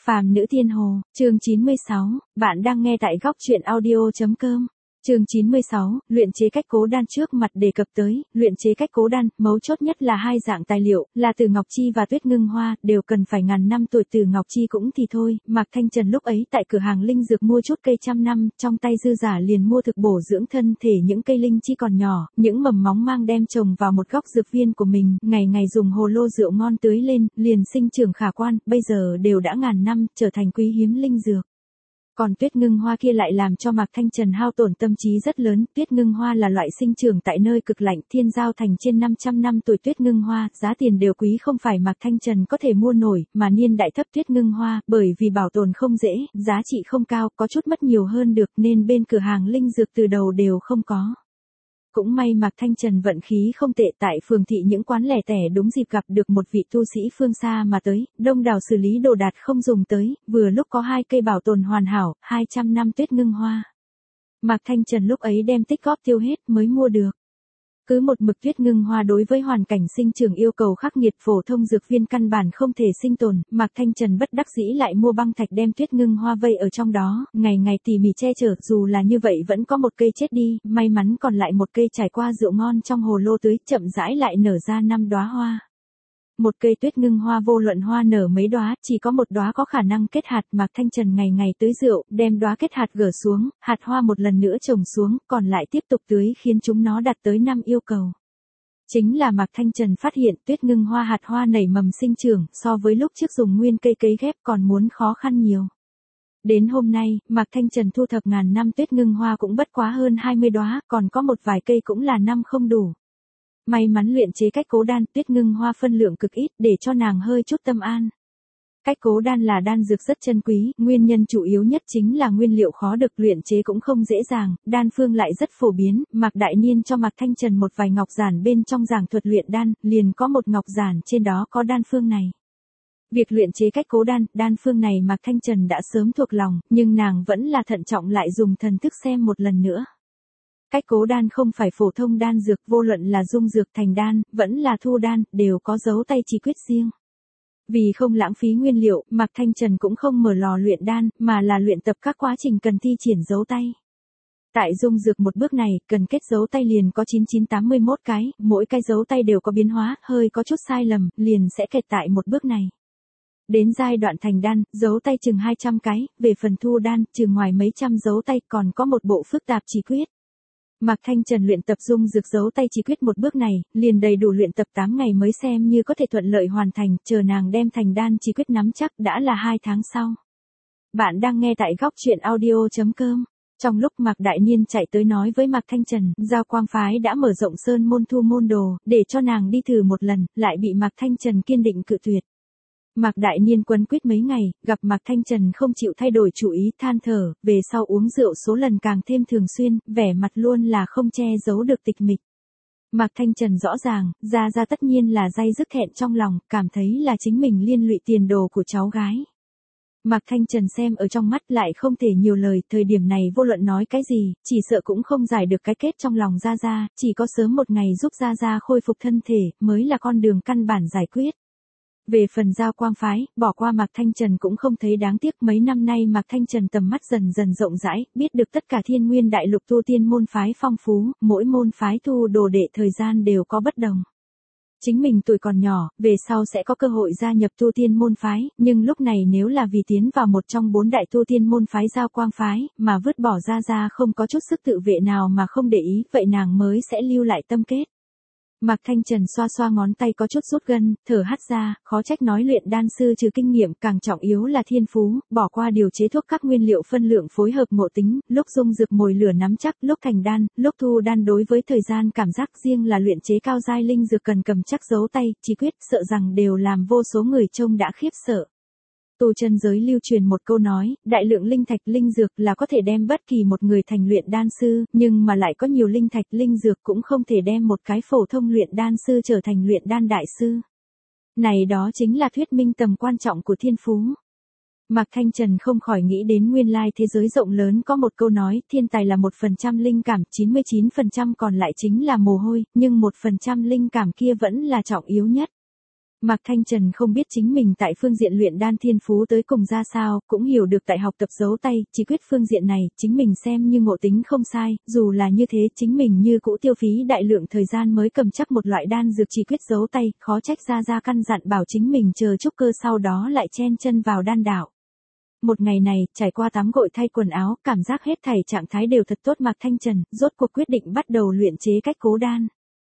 Phàm nữ thiên hồ, chương 96, bạn đang nghe tại góc truyện audio.com. Chương 96, luyện chế cách cố đan trước mặt đề cập tới, luyện chế cách cố đan, mấu chốt nhất là hai dạng tài liệu, là từ ngọc chi và tuyết ngưng hoa, đều cần phải ngàn năm tuổi từ ngọc chi cũng thì thôi, Mạc Thanh Trần lúc ấy tại cửa hàng linh dược mua chút cây trăm năm, trong tay dư giả liền mua thực bổ dưỡng thân thể những cây linh chi còn nhỏ, những mầm móng mang đem trồng vào một góc dược viên của mình, ngày ngày dùng hồ lô rượu ngon tưới lên, liền sinh trưởng khả quan, bây giờ đều đã ngàn năm, trở thành quý hiếm linh dược. Còn tuyết ngưng hoa kia lại làm cho Mạc Thanh Trần hao tổn tâm trí rất lớn, tuyết ngưng hoa là loại sinh trưởng tại nơi cực lạnh, thiên giao thành trên 500 năm tuổi tuyết ngưng hoa, giá tiền đều quý không phải Mạc Thanh Trần có thể mua nổi, mà niên đại thấp tuyết ngưng hoa, bởi vì bảo tồn không dễ, giá trị không cao, có chút mất nhiều hơn được nên bên cửa hàng linh dược từ đầu đều không có. Cũng may Mạc Thanh Trần vận khí không tệ, tại phường thị những quán lẻ tẻ đúng dịp gặp được một vị tu sĩ phương xa mà tới, đông đảo xử lý đồ đạc không dùng tới, vừa lúc có hai cây bảo tồn hoàn hảo, 200 năm tuyết ngưng hoa. Mạc Thanh Trần lúc ấy đem tích góp tiêu hết mới mua được. Cứ một mực tuyết ngưng hoa đối với hoàn cảnh sinh trưởng yêu cầu khắc nghiệt, phổ thông dược viên căn bản không thể sinh tồn, Mạc Thanh Trần bất đắc dĩ lại mua băng thạch đem tuyết ngưng hoa vây ở trong đó, ngày ngày tỉ mỉ che chở, dù là như vậy vẫn có một cây chết đi, may mắn còn lại một cây trải qua rượu ngon trong hồ lô tưới, chậm rãi lại nở ra 5 đóa hoa. Một cây tuyết ngưng hoa vô luận hoa nở mấy đóa, chỉ có một đóa có khả năng kết hạt, Mạc Thanh Trần ngày ngày tưới rượu, đem đóa kết hạt gỡ xuống, hạt hoa một lần nữa trồng xuống, còn lại tiếp tục tưới khiến chúng nó đạt tới 5 yêu cầu. Chính là Mạc Thanh Trần phát hiện tuyết ngưng hoa hạt hoa nảy mầm sinh trưởng, so với lúc trước dùng nguyên cây cấy ghép còn muốn khó khăn nhiều. Đến hôm nay, Mạc Thanh Trần thu thập ngàn năm tuyết ngưng hoa cũng bất quá hơn 20 đóa, còn có một vài cây cũng là năm không đủ. May mắn luyện chế cách cố đan, tuyết ngưng hoa phân lượng cực ít để cho nàng hơi chút tâm an. Cách cố đan là đan dược rất chân quý, nguyên nhân chủ yếu nhất chính là nguyên liệu khó được, luyện chế cũng không dễ dàng, đan phương lại rất phổ biến, Mạc Đại Niên cho Mạc Thanh Trần một vài ngọc giản bên trong giảng thuật luyện đan, liền có một ngọc giản trên đó có đan phương này. Việc luyện chế cách cố đan, đan phương này Mạc Thanh Trần đã sớm thuộc lòng, nhưng nàng vẫn là thận trọng lại dùng thần thức xem một lần nữa. Cách cố đan không phải phổ thông đan dược, vô luận là dung dược thành đan, vẫn là thu đan, đều có dấu tay chỉ quyết riêng. Vì không lãng phí nguyên liệu, Mạc Thanh Trần cũng không mở lò luyện đan, mà là luyện tập các quá trình cần thi triển dấu tay. Tại dung dược một bước này, cần kết dấu tay liền có 9981 cái, mỗi cái dấu tay đều có biến hóa, hơi có chút sai lầm, liền sẽ kẹt tại một bước này. Đến giai đoạn thành đan, dấu tay chừng 200 cái, về phần thu đan, chừng ngoài mấy trăm dấu tay còn có một bộ phức tạp chỉ quyết. Mạc Thanh Trần luyện tập dung dược dấu tay chỉ quyết một bước này, liền đầy đủ luyện tập 8 ngày mới xem như có thể thuận lợi hoàn thành, chờ nàng đem thành đan chỉ quyết nắm chắc đã là 2 tháng sau. Bạn đang nghe tại góc truyện audio.com. Trong lúc Mạc Đại Niên chạy tới nói với Mạc Thanh Trần, Giao Quang Phái đã mở rộng sơn môn thu môn đồ, để cho nàng đi thử một lần, lại bị Mạc Thanh Trần kiên định cự tuyệt. Mạc Đại Niên quấn quýt mấy ngày, gặp Mạc Thanh Trần không chịu thay đổi chủ ý, than thở, về sau uống rượu số lần càng thêm thường xuyên, vẻ mặt luôn là không che giấu được tịch mịch. Mạc Thanh Trần rõ ràng, ra tất nhiên là day dứt thẹn trong lòng, cảm thấy là chính mình liên lụy tiền đồ của cháu gái. Mạc Thanh Trần xem ở trong mắt lại không thể nhiều lời, thời điểm này vô luận nói cái gì, chỉ sợ cũng không giải được cái kết trong lòng Gia, chỉ có sớm một ngày giúp Gia khôi phục thân thể, mới là con đường căn bản giải quyết. Về phần Giao Quang Phái, bỏ qua Mạc Thanh Trần cũng không thấy đáng tiếc, mấy năm nay Mạc Thanh Trần tầm mắt dần dần rộng rãi, biết được tất cả Thiên Nguyên Đại Lục tu tiên môn phái phong phú, mỗi môn phái thu đồ đệ thời gian đều có bất đồng. Chính mình tuổi còn nhỏ, về sau sẽ có cơ hội gia nhập tu tiên môn phái, nhưng lúc này nếu là vì tiến vào một trong 4 đại tu tiên môn phái Giao Quang Phái, mà vứt bỏ Gia không có chút sức tự vệ nào mà không để ý, vậy nàng mới sẽ lưu lại tâm kết. Mạc Thanh Trần xoa xoa ngón tay có chút rút gân, thở hắt ra, khó trách nói luyện đan sư trừ kinh nghiệm càng trọng yếu là thiên phú, bỏ qua điều chế thuốc các nguyên liệu phân lượng phối hợp ngộ tính, lúc dung dược mồi lửa nắm chắc, lúc thành đan, lúc thu đan đối với thời gian cảm giác riêng là luyện chế cao giai linh dược cần cầm chắc dấu tay, chỉ quyết, sợ rằng đều làm vô số người trông đã khiếp sợ. Tu chân giới lưu truyền một câu nói, đại lượng linh thạch linh dược là có thể đem bất kỳ một người thành luyện đan sư, nhưng mà lại có nhiều linh thạch linh dược cũng không thể đem một cái phổ thông luyện đan sư trở thành luyện đan đại sư. Này đó chính là thuyết minh tầm quan trọng của thiên phú. Mạc Thanh Trần không khỏi nghĩ đến nguyên lai thế giới rộng lớn có một câu nói, thiên tài là 1% linh cảm, 99% còn lại chính là mồ hôi, nhưng 1% linh cảm kia vẫn là trọng yếu nhất. Mạc Thanh Trần không biết chính mình tại phương diện luyện đan thiên phú tới cùng ra sao, cũng hiểu được tại học tập giấu tay, chỉ quyết phương diện này, chính mình xem như ngộ tính không sai, dù là như thế chính mình như cũ tiêu phí đại lượng thời gian mới cầm chắc một loại đan dược chỉ quyết giấu tay, khó trách ra căn dặn bảo chính mình chờ trúc cơ sau đó lại chen chân vào đan đạo. Một ngày này, trải qua tắm gội thay quần áo, cảm giác hết thảy trạng thái đều thật tốt. Mạc Thanh Trần, rốt cuộc quyết định bắt đầu luyện chế cách cố đan.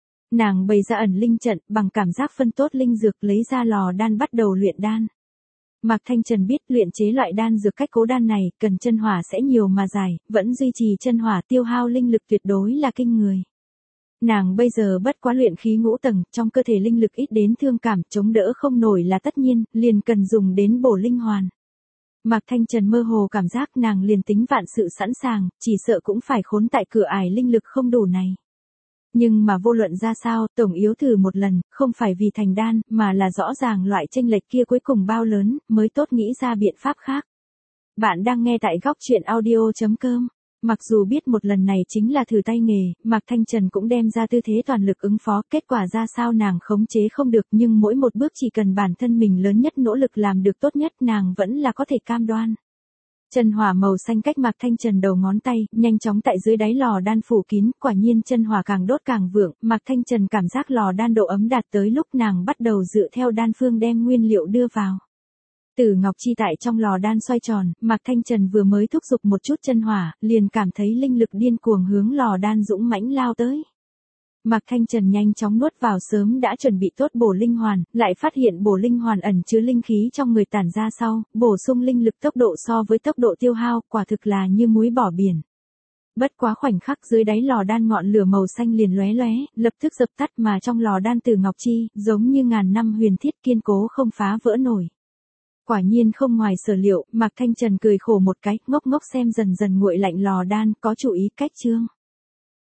Nàng bày ra ẩn linh trận, bằng cảm giác phân tốt linh dược lấy ra lò đan bắt đầu luyện đan. Mạc Thanh Trần biết luyện chế loại đan dược cách cố đan này, cần chân hỏa sẽ nhiều mà dài, vẫn duy trì chân hỏa tiêu hao linh lực tuyệt đối là kinh người. Nàng bây giờ bất quá luyện khí ngũ tầng, trong cơ thể linh lực ít đến thương cảm, chống đỡ không nổi là tất nhiên, liền cần dùng đến bổ linh hoàn. Mạc Thanh Trần mơ hồ cảm giác nàng liền tính vạn sự sẵn sàng, chỉ sợ cũng phải khốn tại cửa ải linh lực không đủ này. Nhưng mà vô luận ra sao, tổng yếu thử một lần, không phải vì thành đan, mà là rõ ràng loại chênh lệch kia cuối cùng bao lớn, mới tốt nghĩ ra biện pháp khác. Bạn đang nghe tại góc truyện audio.com. Mặc dù biết một lần này chính là thử tay nghề, Mạc Thanh Trần cũng đem ra tư thế toàn lực ứng phó, kết quả ra sao nàng khống chế không được, nhưng mỗi một bước chỉ cần bản thân mình lớn nhất nỗ lực làm được tốt nhất nàng vẫn là có thể cam đoan. Chân hỏa màu xanh cách Mạc Thanh Trần đầu ngón tay, nhanh chóng tại dưới đáy lò đan phủ kín, quả nhiên chân hỏa càng đốt càng vượng, Mạc Thanh Trần cảm giác lò đan độ ấm đạt tới lúc nàng bắt đầu dựa theo đan phương đem nguyên liệu đưa vào. Tử ngọc chi tại trong lò đan xoay tròn, Mạc Thanh Trần vừa mới thúc giục một chút chân hỏa, liền cảm thấy linh lực điên cuồng hướng lò đan dũng mãnh lao tới. Mạc Thanh Trần nhanh chóng nuốt vào sớm đã chuẩn bị tốt bổ linh hoàn, lại phát hiện bổ linh hoàn ẩn chứa linh khí trong người tản ra sau, bổ sung linh lực tốc độ so với tốc độ tiêu hao, quả thực là như muối bỏ biển. Bất quá khoảnh khắc dưới đáy lò đan ngọn lửa màu xanh liền lóe lóe, lập tức dập tắt mà trong lò đan tử ngọc chi, giống như ngàn năm huyền thiết kiên cố không phá vỡ nổi. Quả nhiên không ngoài sở liệu, Mạc Thanh Trần cười khổ một cái, ngốc ngốc xem dần dần nguội lạnh lò đan, có chủ ý cách chương.